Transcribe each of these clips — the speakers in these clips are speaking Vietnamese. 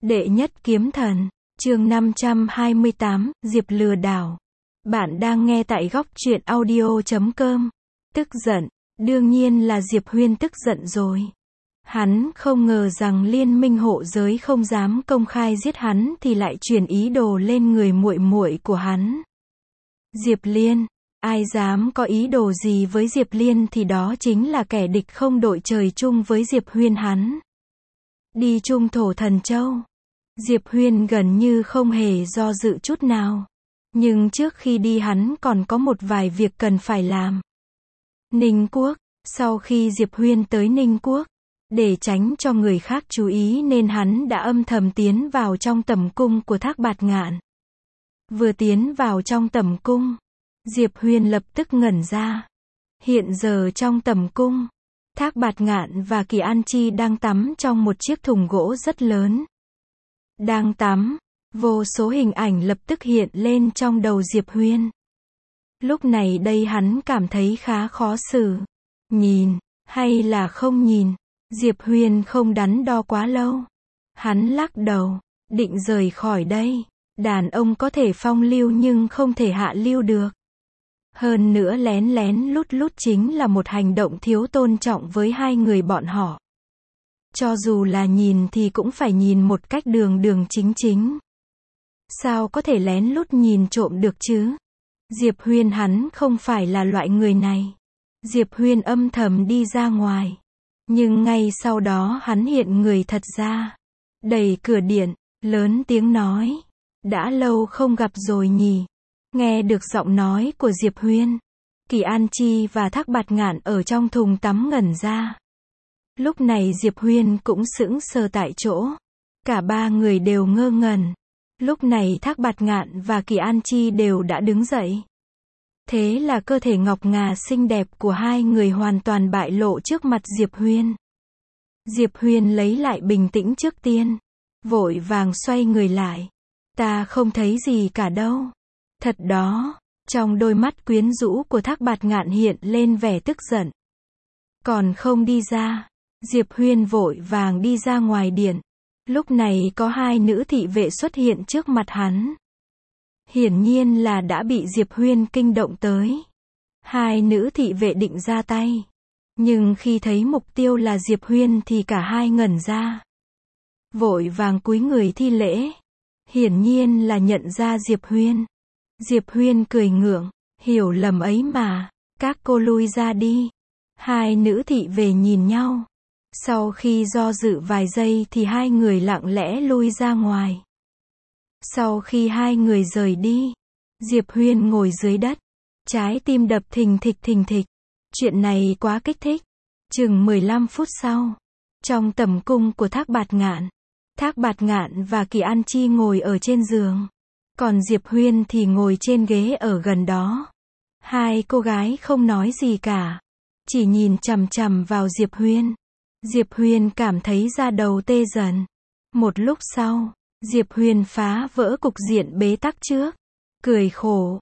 Đệ nhất kiếm thần, chương 528, Diệp lừa đảo. Bạn đang nghe tại góc truyện audio.com. Tức giận, đương nhiên là Diệp Huyên tức giận rồi. Hắn không ngờ rằng liên minh hộ giới không dám công khai giết hắn thì lại chuyển ý đồ lên người muội muội của hắn. Diệp Liên, ai dám có ý đồ gì với Diệp Liên thì đó chính là kẻ địch không đội trời chung với Diệp Huyên hắn. Đi chung thổ thần châu. Diệp Huyên gần như không hề do dự chút nào. Nhưng trước khi đi hắn còn có một vài việc cần phải làm. Ninh Quốc, sau khi Diệp Huyên tới Ninh Quốc, để tránh cho người khác chú ý nên hắn đã âm thầm tiến vào trong tẩm cung của Thác Bạt Ngạn. Vừa tiến vào trong tẩm cung, Diệp Huyên lập tức ngẩn ra. Hiện giờ trong tẩm cung, Thác Bạt Ngạn và Kỳ An Chi đang tắm trong một chiếc thùng gỗ rất lớn. Đang tắm, vô số hình ảnh lập tức hiện lên trong đầu Diệp Huyên. Lúc này đây hắn cảm thấy khá khó xử. Nhìn, hay là không nhìn? Diệp Huyên không đắn đo quá lâu. Hắn lắc đầu, định rời khỏi đây. Đàn ông có thể phong lưu nhưng không thể hạ lưu được. Hơn nữa lén lén lút lút chính là một hành động thiếu tôn trọng với hai người bọn họ. Cho dù là nhìn thì cũng phải nhìn một cách đường đường chính chính. Sao có thể lén lút nhìn trộm được chứ? Diệp Huyên hắn không phải là loại người này. Diệp Huyên âm thầm đi ra ngoài. Nhưng ngay sau đó hắn hiện người thật ra. Đẩy cửa điện, lớn tiếng nói. Đã lâu không gặp rồi nhỉ? Nghe được giọng nói của Diệp Huyên, Kỳ An Chi và Thác Bạt Ngạn ở trong thùng tắm ngẩn ra. Lúc này Diệp Huyên cũng sững sờ tại chỗ. Cả ba người đều ngơ ngẩn. Lúc này Thác Bạt Ngạn và Kỳ An Chi đều đã đứng dậy. Thế là cơ thể ngọc ngà xinh đẹp của hai người hoàn toàn bại lộ trước mặt Diệp Huyên. Diệp Huyên lấy lại bình tĩnh trước tiên. Vội vàng xoay người lại. Ta không thấy gì cả đâu. Thật đó. Trong đôi mắt quyến rũ của Thác Bạt Ngạn hiện lên vẻ tức giận. Còn không đi ra. Diệp Huyên vội vàng đi ra ngoài điện. Lúc này có hai nữ thị vệ xuất hiện trước mặt hắn. Hiển nhiên là đã bị Diệp Huyên kinh động tới. Hai nữ thị vệ định ra tay. Nhưng khi thấy mục tiêu là Diệp Huyên thì cả hai ngẩn ra. Vội vàng cúi người thi lễ. Hiển nhiên là nhận ra Diệp Huyên. Diệp Huyên cười ngượng. Hiểu lầm ấy mà. Các cô lui ra đi. Hai nữ thị vệ nhìn nhau. Sau khi do dự vài giây thì hai người lặng lẽ lui ra ngoài. Sau khi hai người rời đi, Diệp Huyên ngồi dưới đất. Trái tim đập thình thịch thình thịch. Chuyện này quá kích thích. Chừng 15 phút sau, trong tẩm cung của Thác Bạt Ngạn, Thác Bạt Ngạn và Kỳ An Chi ngồi ở trên giường. Còn Diệp Huyên thì ngồi trên ghế ở gần đó. Hai cô gái không nói gì cả. Chỉ nhìn chằm chằm vào Diệp Huyên. Diệp Huyên cảm thấy da đầu tê dần. Một lúc sau, Diệp Huyên phá vỡ cục diện bế tắc trước. Cười khổ.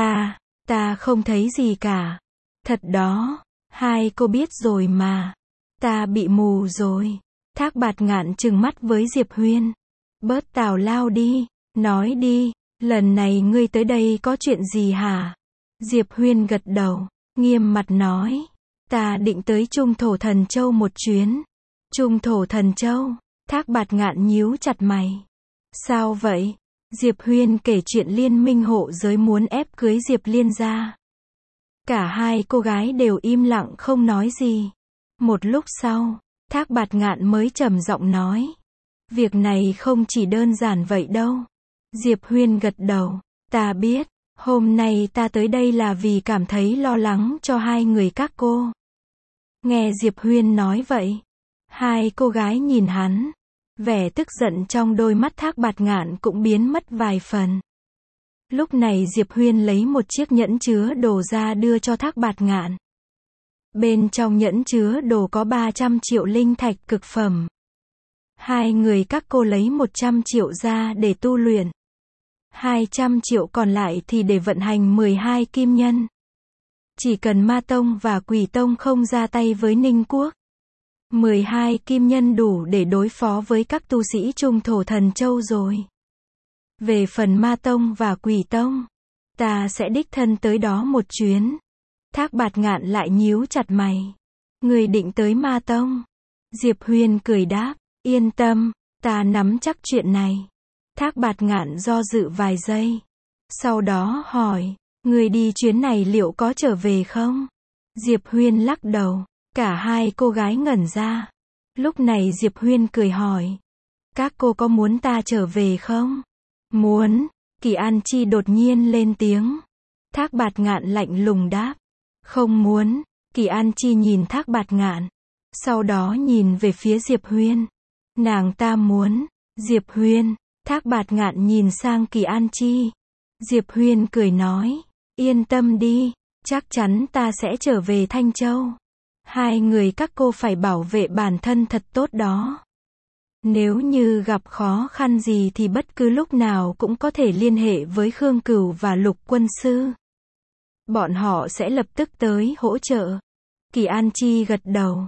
Ta không thấy gì cả. Thật đó. Hai cô biết rồi mà. Ta bị mù rồi. Thác Bạt Ngạn trừng mắt với Diệp Huyên. Bớt tào lao đi. Nói đi. Lần này ngươi tới đây có chuyện gì hả? Diệp Huyên gật đầu. Nghiêm mặt nói. Ta định tới Trung Thổ Thần Châu một chuyến. Trung Thổ Thần Châu. Thác Bạt Ngạn nhíu chặt mày. Sao vậy? Diệp Huyên kể chuyện liên minh hộ giới muốn ép cưới Diệp Liên ra. Cả hai cô gái đều im lặng không nói gì. Một lúc sau, Thác Bạt Ngạn mới trầm giọng nói. Việc này không chỉ đơn giản vậy đâu. Diệp Huyên gật đầu. Ta biết. Hôm nay ta tới đây là vì cảm thấy lo lắng cho hai người các cô. Nghe Diệp Huyên nói vậy, hai cô gái nhìn hắn. Vẻ tức giận trong đôi mắt Thác Bạt Ngạn cũng biến mất vài phần. Lúc này Diệp Huyên lấy một chiếc nhẫn chứa đồ ra đưa cho Thác Bạt Ngạn. Bên trong nhẫn chứa đồ có 300 triệu linh thạch cực phẩm. Hai người các cô lấy 100 triệu ra để tu luyện. 200 triệu còn lại thì để vận hành 12 kim nhân. Chỉ cần Ma Tông và Quỷ Tông không ra tay với Ninh Quốc, 12 kim nhân đủ để đối phó với các tu sĩ trung thổ thần châu rồi. Về phần ma tông và quỷ tông, ta sẽ đích thân tới đó một chuyến. Thác Bạt Ngạn lại nhíu chặt mày. Người định tới ma tông? Diệp Huyên cười đáp, yên tâm, ta nắm chắc chuyện này. Thác Bạt Ngạn do dự vài giây. Sau đó hỏi, người đi chuyến này liệu có trở về không? Diệp Huyên lắc đầu. Cả hai cô gái ngẩn ra. Lúc này Diệp Huyên cười hỏi, các cô có muốn ta trở về không? Muốn. Kỳ An Chi đột nhiên lên tiếng. Thác Bạt Ngạn lạnh lùng đáp, không muốn. Kỳ An Chi nhìn Thác Bạt Ngạn, sau đó nhìn về phía Diệp Huyên. Nàng ta muốn. Diệp Huyên. Thác Bạt Ngạn nhìn sang Kỳ An Chi. Diệp Huyên cười nói, yên tâm đi, chắc chắn ta sẽ trở về Thanh Châu. Hai người các cô phải bảo vệ bản thân thật tốt đó. Nếu như gặp khó khăn gì thì bất cứ lúc nào cũng có thể liên hệ với Khương Cửu và Lục quân sư. Bọn họ sẽ lập tức tới hỗ trợ. Kỳ An Chi gật đầu.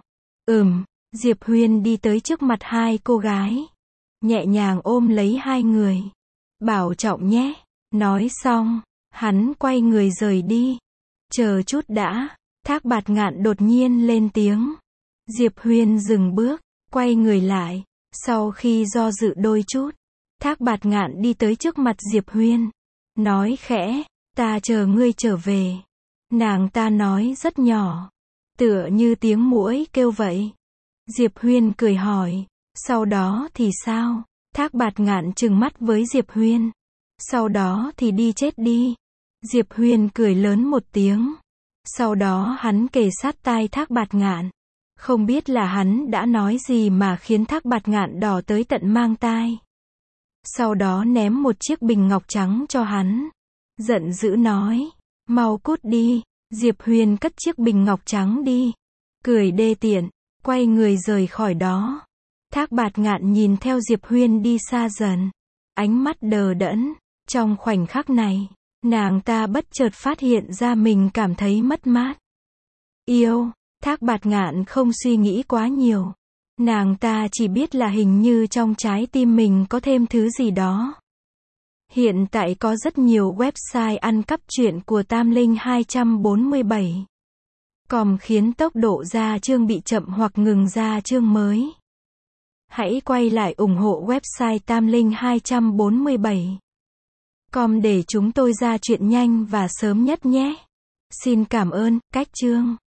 Diệp Huyên đi tới trước mặt hai cô gái. Nhẹ nhàng ôm lấy hai người. Bảo trọng nhé. Nói xong, hắn quay người rời đi. Chờ chút đã. Thác Bạt Ngạn đột nhiên lên tiếng. Diệp Huyên dừng bước, quay người lại. Sau khi do dự đôi chút, Thác Bạt Ngạn đi tới trước mặt Diệp Huyên. Nói khẽ, ta chờ ngươi trở về. Nàng ta nói rất nhỏ, tựa như tiếng muỗi kêu vậy. Diệp Huyên cười hỏi, sau đó thì sao? Thác Bạt Ngạn trừng mắt với Diệp Huyên. Sau đó thì đi chết đi. Diệp Huyên cười lớn một tiếng. Sau đó hắn kề sát tai Thác Bạt Ngạn. Không biết là hắn đã nói gì mà khiến Thác Bạt Ngạn đỏ tới tận mang tai. Sau đó ném một chiếc bình ngọc trắng cho hắn. Giận dữ nói, mau cút đi. Diệp Huyên cất chiếc bình ngọc trắng đi. Cười đê tiện, quay người rời khỏi đó. Thác Bạt Ngạn nhìn theo Diệp Huyên đi xa dần. Ánh mắt đờ đẫn. Trong khoảnh khắc này, nàng ta bất chợt phát hiện ra mình cảm thấy mất mát. Yêu. Thác Bạt Ngạn không suy nghĩ quá nhiều. Nàng ta chỉ biết là hình như trong trái tim mình có thêm thứ gì đó. Hiện tại có rất nhiều website ăn cắp truyện của Tam Linh 247. Com khiến tốc độ ra chương bị chậm hoặc ngừng ra chương mới. Hãy quay lại ủng hộ website Tam Linh 247. Com để chúng tôi ra chuyện nhanh và sớm nhất nhé. Xin cảm ơn. Cách chương